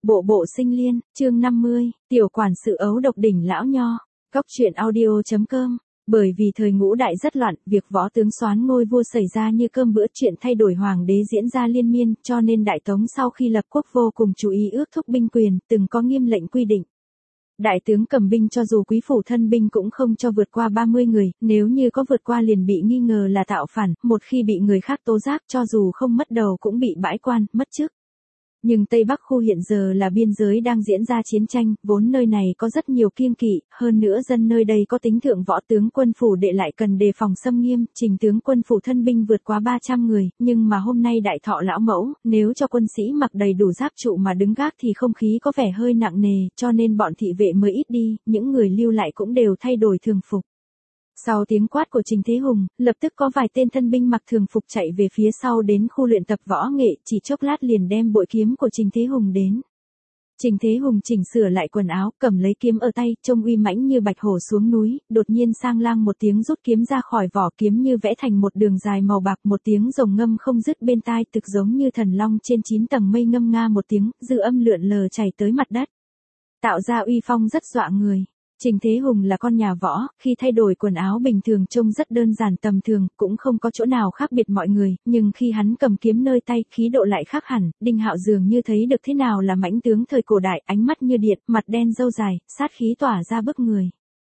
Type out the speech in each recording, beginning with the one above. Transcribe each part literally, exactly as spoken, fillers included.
Bộ bộ sinh liên, chương năm mươi, tiểu quản sự ấu độc đỉnh lão nho, góc truyện audio.com. Bởi vì thời ngũ đại rất loạn, việc võ tướng soán ngôi vua xảy ra như cơm bữa, chuyện thay đổi hoàng đế diễn ra liên miên, cho nên Đại Tống sau khi lập quốc vô cùng chú ý ước thúc binh quyền, từng có nghiêm lệnh quy định. Đại tướng cầm binh cho dù quý phủ thân binh cũng không cho vượt qua ba mươi người, nếu như có vượt qua liền bị nghi ngờ là tạo phản, một khi bị người khác tố giác cho dù không mất đầu cũng bị bãi quan, mất chức. Nhưng Tây Bắc khu hiện giờ là biên giới đang diễn ra chiến tranh, vốn nơi này có rất nhiều kiêng kỵ, hơn nữa dân nơi đây có tính thượng võ tướng quân phủ đệ lại cần đề phòng xâm nghiêm, trình tướng quân phủ thân binh vượt quá ba trăm người, nhưng mà hôm nay đại thọ lão mẫu, nếu cho quân sĩ mặc đầy đủ giáp trụ mà đứng gác thì không khí có vẻ hơi nặng nề, cho nên bọn thị vệ mới ít đi, những người lưu lại cũng đều thay đổi thường phục. Sau tiếng quát của Trình Thế Hùng, lập tức có vài tên thân binh mặc thường phục chạy về phía sau đến khu luyện tập võ nghệ, chỉ chốc lát liền đem bội kiếm của Trình Thế Hùng đến. Trình Thế Hùng chỉnh sửa lại quần áo, cầm lấy kiếm ở tay, trông uy mãnh như bạch hổ xuống núi, đột nhiên sang lang một tiếng rút kiếm ra khỏi vỏ, kiếm như vẽ thành một đường dài màu bạc, một tiếng rồng ngâm không dứt bên tai, thực giống như thần long trên chín tầng mây ngâm nga một tiếng, dư âm lượn lờ chảy tới mặt đất, tạo ra uy phong rất dọa người. Trình Thế Hùng là con nhà võ, khi thay đổi quần áo bình thường trông rất đơn giản tầm thường, cũng không có chỗ nào khác biệt mọi người, nhưng khi hắn cầm kiếm nơi tay, khí độ lại khác hẳn, Đinh Hạo dường như thấy được thế nào là mãnh tướng thời cổ đại, ánh mắt như điện, mặt đen râu dài, sát khí tỏa ra bức người.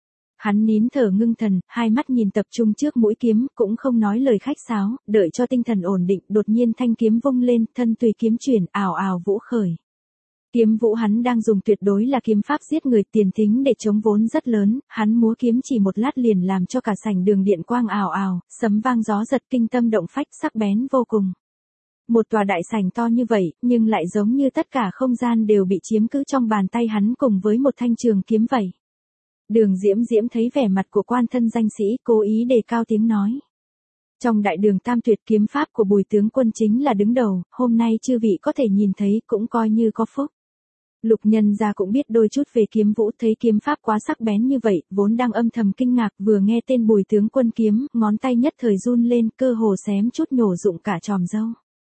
Hắn nín thở ngưng thần, hai mắt nhìn tập trung trước mũi kiếm, cũng không nói lời khách sáo, đợi cho tinh thần ổn định, đột nhiên thanh kiếm vung lên, thân tùy kiếm chuyển, ào ào vũ khởi. Kiếm vũ hắn đang dùng tuyệt đối là kiếm pháp giết người, tiền thính để chống vốn rất lớn, hắn múa kiếm chỉ một lát liền làm cho cả sảnh đường điện quang ào ào, sấm vang gió giật, kinh tâm động phách, sắc bén vô cùng. Một tòa đại sảnh to như vậy, nhưng lại giống như tất cả không gian đều bị chiếm cứ trong bàn tay hắn cùng với một thanh trường kiếm vậy. Đường Diễm Diễm thấy vẻ mặt của quan thân danh sĩ, cố ý đề cao tiếng nói. Trong đại đường tam tuyệt kiếm pháp của Bùi tướng quân chính là đứng đầu, hôm nay chư vị có thể nhìn thấy cũng coi như có phúc. Lục Nhân gia cũng biết đôi chút về kiếm vũ, thấy kiếm pháp quá sắc bén như vậy, vốn đang âm thầm kinh ngạc, vừa nghe tên Bùi tướng quân kiếm, ngón tay nhất thời run lên, cơ hồ xém chút nhổ rụng cả tròm râu.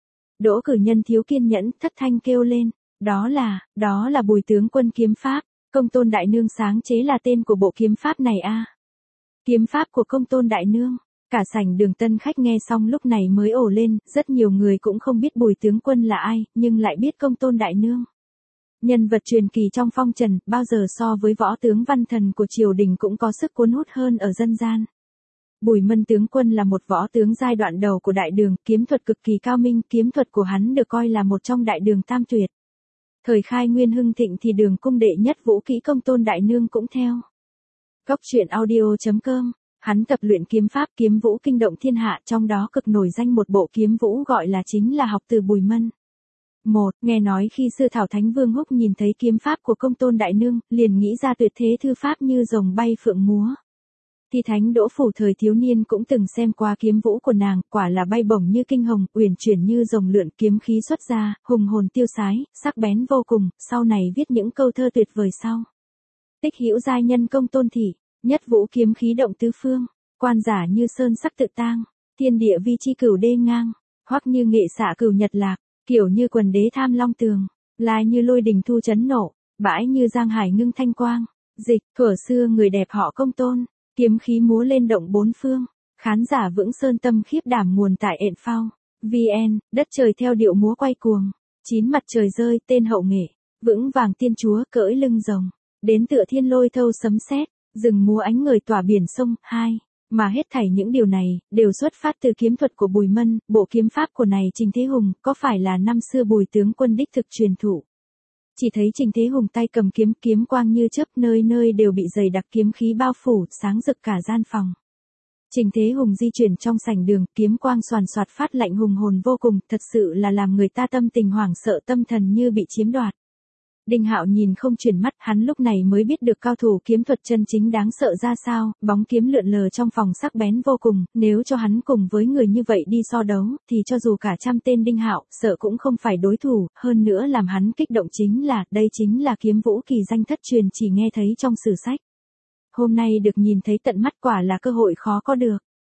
Đỗ Cử Nhân thiếu kiên nhẫn, thất thanh kêu lên, đó là, đó là Bùi tướng quân kiếm pháp, Công Tôn Đại Nương sáng chế là tên của bộ kiếm pháp này a. Kiếm pháp của Công Tôn Đại Nương. Cả sảnh đường tân khách nghe xong lúc này mới ồ lên, rất nhiều người cũng không biết Bùi tướng quân là ai, nhưng lại biết Công Tôn Đại Nương. Nhân vật truyền kỳ trong phong trần, bao giờ so với võ tướng văn thần của triều đình cũng có sức cuốn hút hơn ở dân gian. Bùi Mân tướng quân là một võ tướng giai đoạn đầu của đại đường, kiếm thuật cực kỳ cao minh, kiếm thuật của hắn được coi là một trong đại đường tam tuyệt. Thời khai nguyên hưng thịnh thì đường cung đệ nhất vũ kỹ Công Tôn Đại Nương cũng theo. Góc truyện audio.com. Hắn tập luyện kiếm pháp kiếm vũ kinh động thiên hạ, trong đó cực nổi danh một bộ kiếm vũ gọi là chính là học từ Bùi Mân. Một, nghe nói khi sư Thảo Thánh Vương Húc nhìn thấy kiếm pháp của Công Tôn Đại Nương, liền nghĩ ra tuyệt thế thư pháp như rồng bay phượng múa. Thì Thánh Đỗ Phủ thời thiếu niên cũng từng xem qua kiếm vũ của nàng, quả là bay bổng như kinh hồng, uyển chuyển như rồng lượn, kiếm khí xuất ra, hùng hồn tiêu sái, sắc bén vô cùng, sau này viết những câu thơ tuyệt vời sau. Tích hữu giai nhân Công Tôn thị. Nhất vũ kiếm khí động tứ phương, quan giả như sơn sắc tự tang, thiên địa vi chi cửu đê ngang, hoắc như nghệ xạ cửu nhật lạc, kiểu như quần đế tham long tường, lai như lôi đình thu chấn nộ, bãi như giang hải ngưng thanh quang. Dịch, thuở xưa người đẹp họ Công Tôn, kiếm khí múa lên động bốn phương, khán giả vững sơn tâm khiếp đảm nguồn tại ện phao. vê en, đất trời theo điệu múa quay cuồng, chín mặt trời rơi tên hậu nghệ, vững vàng tiên chúa cưỡi lưng rồng, đến tựa thiên lôi thâu sấm sét. Rừng múa ánh người tỏa biển sông. Hai, mà hết thảy những điều này, đều xuất phát từ kiếm thuật của Bùi Mân, bộ kiếm pháp của này Trình Thế Hùng, có phải là năm xưa Bùi tướng quân đích thực truyền thụ. Chỉ thấy Trình Thế Hùng tay cầm kiếm, kiếm quang như chớp, nơi nơi đều bị dày đặc kiếm khí bao phủ, sáng rực cả gian phòng. Trình Thế Hùng di chuyển trong sảnh đường, kiếm quang xoàn xoạt phát lạnh hùng hồn vô cùng, thật sự là làm người ta tâm tình hoảng sợ, tâm thần như bị chiếm đoạt. Đinh Hạo nhìn không chuyển mắt, hắn lúc này mới biết được cao thủ kiếm thuật chân chính đáng sợ ra sao, bóng kiếm lượn lờ trong phòng sắc bén vô cùng, nếu cho hắn cùng với người như vậy đi so đấu, thì cho dù cả trăm tên Đinh Hạo, sợ cũng không phải đối thủ, hơn nữa làm hắn kích động chính là, đây chính là kiếm vũ kỳ danh thất truyền chỉ nghe thấy trong sử sách. Hôm nay được nhìn thấy tận mắt quả là cơ hội khó có được.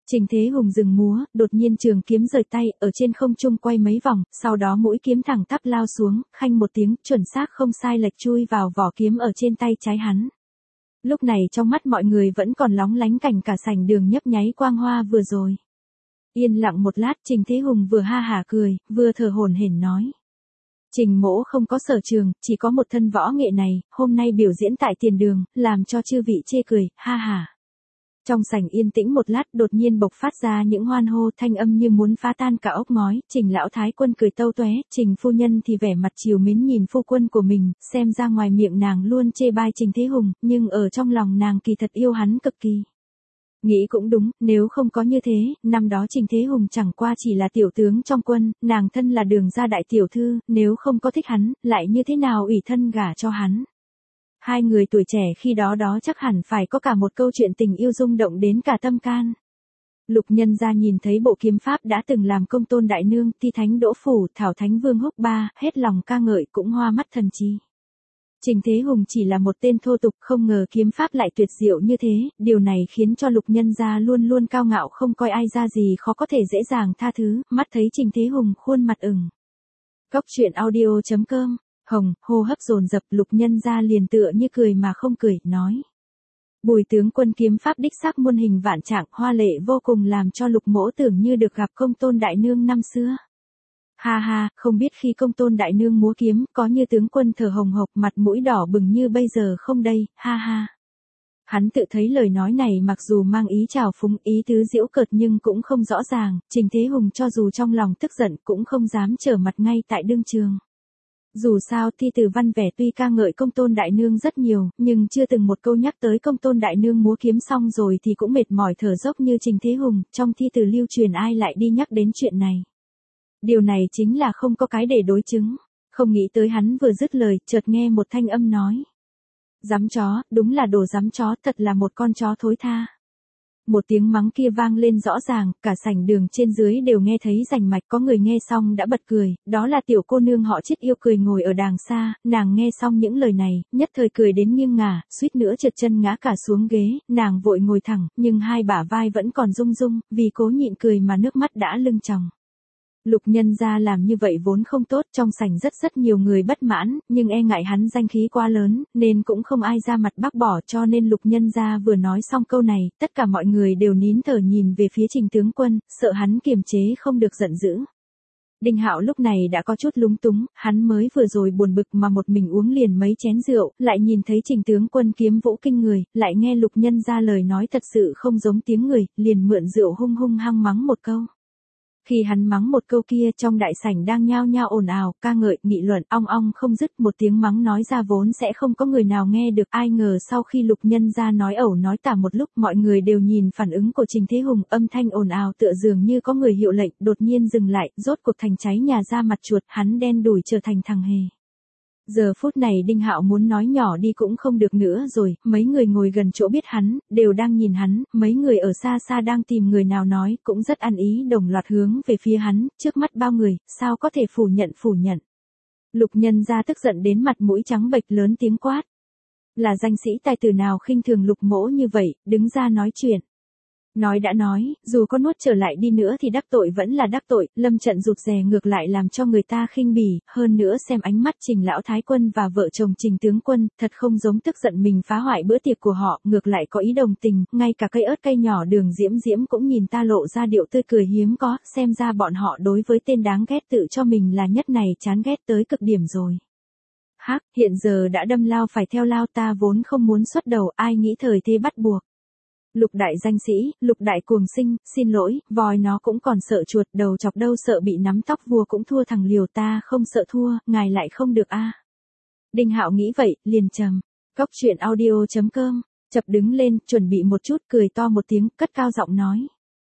Trình Thế Hùng dừng múa, đột nhiên trường kiếm rời tay, ở trên không trung quay mấy vòng, sau đó mũi kiếm thẳng tắp lao xuống, khanh một tiếng, chuẩn xác không sai lệch chui vào vỏ kiếm ở trên tay trái hắn. Lúc này trong mắt mọi người vẫn còn lóng lánh cảnh cả sảnh đường nhấp nháy quang hoa vừa rồi. Yên lặng một lát, Trình Thế Hùng vừa ha hả cười, vừa thở hổn hển nói. Trình mỗ không có sở trường, chỉ có một thân võ nghệ này, hôm nay biểu diễn tại tiền đường, làm cho chư vị chê cười, ha ha. Trong sảnh yên tĩnh một lát, đột nhiên bộc phát ra những hoan hô, thanh âm như muốn phá tan cả ốc ngói. Trình lão thái quân cười tâu tóe, Trình phu nhân thì vẻ mặt trìu mến nhìn phu quân của mình, xem ra ngoài miệng nàng luôn chê bai Trình Thế Hùng, nhưng ở trong lòng nàng kỳ thật yêu hắn cực kỳ. Nghĩ cũng đúng, nếu không có như thế, năm đó Trình Thế Hùng chẳng qua chỉ là tiểu tướng trong quân, nàng thân là Đường gia đại tiểu thư, nếu không có thích hắn, lại như thế nào ủy thân gả cho hắn. Hai người tuổi trẻ khi đó đó chắc hẳn phải có cả một câu chuyện tình yêu rung động đến cả tâm can. Lục Nhân Gia nhìn thấy bộ kiếm pháp đã từng làm Công Tôn đại nương, Ti Thánh Đỗ Phủ, Thảo Thánh Vương Húc Ba, hết lòng ca ngợi cũng hoa mắt thần trí. Trình Thế Hùng chỉ là một tên thô tục, không ngờ kiếm pháp lại tuyệt diệu như thế, điều này khiến cho Lục Nhân Gia luôn luôn cao ngạo không coi ai ra gì khó có thể dễ dàng tha thứ, mắt thấy Trình Thế Hùng khuôn mặt ửng. Cóc truyện audio chấm com. Hồng, hô hấp dồn dập, Lục Nhân Gia liền tựa như cười mà không cười, nói. Bùi tướng quân kiếm pháp đích xác muôn hình vạn trạng, hoa lệ vô cùng, làm cho Lục mỗ tưởng như được gặp Công Tôn đại nương năm xưa. Ha ha, không biết khi Công Tôn đại nương múa kiếm, có như tướng quân thở hồng hộc, mặt mũi đỏ bừng như bây giờ không đây, ha ha. Hắn tự thấy lời nói này mặc dù mang ý trào phúng, ý tứ giễu cợt nhưng cũng không rõ ràng, Trình Thế Hùng cho dù trong lòng tức giận cũng không dám trở mặt ngay tại đương trường. Dù sao thi từ văn vẻ tuy ca ngợi Công Tôn đại nương rất nhiều, nhưng chưa từng một câu nhắc tới Công Tôn đại nương múa kiếm xong rồi thì cũng mệt mỏi thở dốc như Trình Thế Hùng, trong thi từ lưu truyền ai lại đi nhắc đến chuyện này. Điều này chính là không có cái để đối chứng. Không nghĩ tới hắn vừa dứt lời, chợt nghe một thanh âm nói. Dám chó, đúng là đồ dám chó, thật là một con chó thối tha. Một tiếng mắng kia vang lên rõ ràng, cả sảnh đường trên dưới đều nghe thấy rành mạch, có người nghe xong đã bật cười, đó là tiểu cô nương họ Chiết yêu cười ngồi ở đàng xa, nàng nghe xong những lời này, nhất thời cười đến nghiêng ngả, suýt nữa trượt chân ngã cả xuống ghế, nàng vội ngồi thẳng, nhưng hai bả vai vẫn còn rung rung, vì cố nhịn cười mà nước mắt đã lưng tròng. Lục Nhân Gia làm như vậy vốn không tốt, trong sảnh rất rất nhiều người bất mãn, nhưng e ngại hắn danh khí quá lớn, nên cũng không ai ra mặt bác bỏ, cho nên Lục Nhân Gia vừa nói xong câu này, tất cả mọi người đều nín thở nhìn về phía Trình tướng quân, sợ hắn kiềm chế không được giận dữ. Đinh Hạo lúc này đã có chút lúng túng, hắn mới vừa rồi buồn bực mà một mình uống liền mấy chén rượu, lại nhìn thấy Trình tướng quân kiếm vũ kinh người, lại nghe Lục Nhân Gia lời nói thật sự không giống tiếng người, liền mượn rượu hung hung hăng mắng một câu. Khi hắn mắng một câu kia, trong đại sảnh đang nhao nhao ồn ào, ca ngợi, nghị luận, ong ong không dứt, một tiếng mắng nói ra vốn sẽ không có người nào nghe được, ai ngờ sau khi Lục Nhân Gia nói ẩu nói tả một lúc, mọi người đều nhìn phản ứng của Trình Thế Hùng, âm thanh ồn ào tựa dường như có người hiệu lệnh, đột nhiên dừng lại, rốt cuộc thành cháy nhà ra mặt chuột, hắn đen đủi trở thành thằng hề. Giờ phút này Đinh Hạo muốn nói nhỏ đi cũng không được nữa rồi, mấy người ngồi gần chỗ biết hắn, đều đang nhìn hắn, mấy người ở xa xa đang tìm người nào nói, cũng rất ăn ý đồng loạt hướng về phía hắn, trước mắt bao người, sao có thể phủ nhận phủ nhận. Lục Nhân Gia tức giận đến mặt mũi trắng bệch lớn tiếng quát. Là danh sĩ tài tử nào khinh thường Lục mỗ như vậy, đứng ra nói chuyện. Nói đã nói, dù có nuốt trở lại đi nữa thì đắc tội vẫn là đắc tội, lâm trận rụt rè ngược lại làm cho người ta khinh bỉ, hơn nữa xem ánh mắt Trình lão thái quân và vợ chồng Trình tướng quân, thật không giống tức giận mình phá hoại bữa tiệc của họ, ngược lại có ý đồng tình, ngay cả cây ớt cây nhỏ Đường Diễm Diễm cũng nhìn ta lộ ra điệu tươi cười hiếm có, xem ra bọn họ đối với tên đáng ghét tự cho mình là nhất này chán ghét tới cực điểm rồi. Hắc, hiện giờ đã đâm lao phải theo lao, ta vốn không muốn xuất đầu, ai nghĩ thời thế bắt buộc. Lục đại danh sĩ, Lục đại cuồng sinh, xin lỗi, voi nó cũng còn sợ chuột, đầu chọc đâu sợ bị nắm tóc, vua cũng thua thằng liều, ta không sợ thua, ngài lại không được a. À. Đinh Hạo nghĩ vậy, liền trầm. Cóc truyện audio chấm com, chập đứng lên, chuẩn bị một chút, cười to một tiếng, cất cao giọng nói.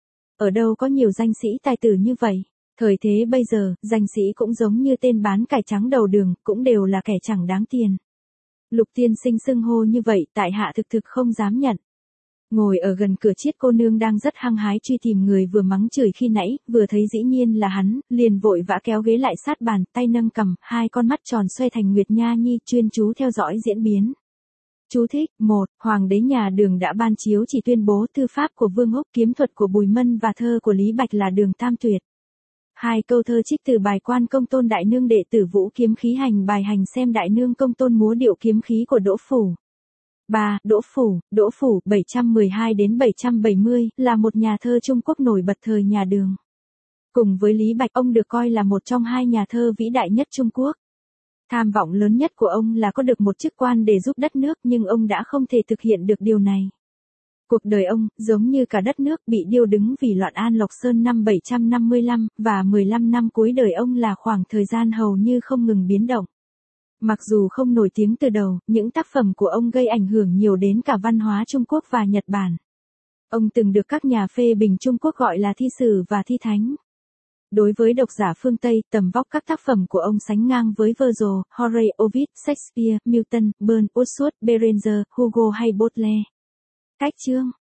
Ở đâu có nhiều danh sĩ tài tử như vậy, thời thế bây giờ, danh sĩ cũng giống như tên bán cải trắng đầu đường, cũng đều là kẻ chẳng đáng tiền. Lục tiên sinh xưng hô như vậy, tại hạ thực thực không dám nhận. Ngồi ở gần cửa Chiết cô nương đang rất hăng hái truy tìm người vừa mắng chửi khi nãy, vừa thấy dĩ nhiên là hắn, liền vội vã kéo ghế lại sát bàn, tay nâng cằm, hai con mắt tròn xoay thành nguyệt nha nhi, chuyên chú theo dõi diễn biến. Chú thích: một. Hoàng đế nhà Đường đã ban chiếu chỉ tuyên bố thư pháp của Vương Húc, kiếm thuật của Bùi Mân và thơ của Lý Bạch là Đường Tam Tuyệt. Hai câu thơ trích từ bài Quan Công Tôn Đại Nương đệ tử Vũ Kiếm Khí Hành bài Hành xem Đại Nương Công Tôn múa điệu kiếm khí của Đỗ Phủ. ba. Đỗ Phủ, Đỗ Phủ bảy trăm mười hai đến bảy trăm bảy mươi là một nhà thơ Trung Quốc nổi bật thời nhà Đường. Cùng với Lý Bạch, ông được coi là một trong hai nhà thơ vĩ đại nhất Trung Quốc. Tham vọng lớn nhất của ông là có được một chức quan để giúp đất nước, nhưng ông đã không thể thực hiện được điều này. Cuộc đời ông, giống như cả đất nước, bị điêu đứng vì loạn An Lộc Sơn năm bảy trăm năm mươi lăm, và mười lăm năm cuối đời ông là khoảng thời gian hầu như không ngừng biến động. Mặc dù không nổi tiếng từ đầu, những tác phẩm của ông gây ảnh hưởng nhiều đến cả văn hóa Trung Quốc và Nhật Bản. Ông từng được các nhà phê bình Trung Quốc gọi là thi sử và thi thánh. Đối với độc giả phương Tây, tầm vóc các tác phẩm của ông sánh ngang với Virgil, Horace, Ovid, Shakespeare, Milton, Burns, Wordsworth, Berenger, Hugo hay Baudelaire. Cách chương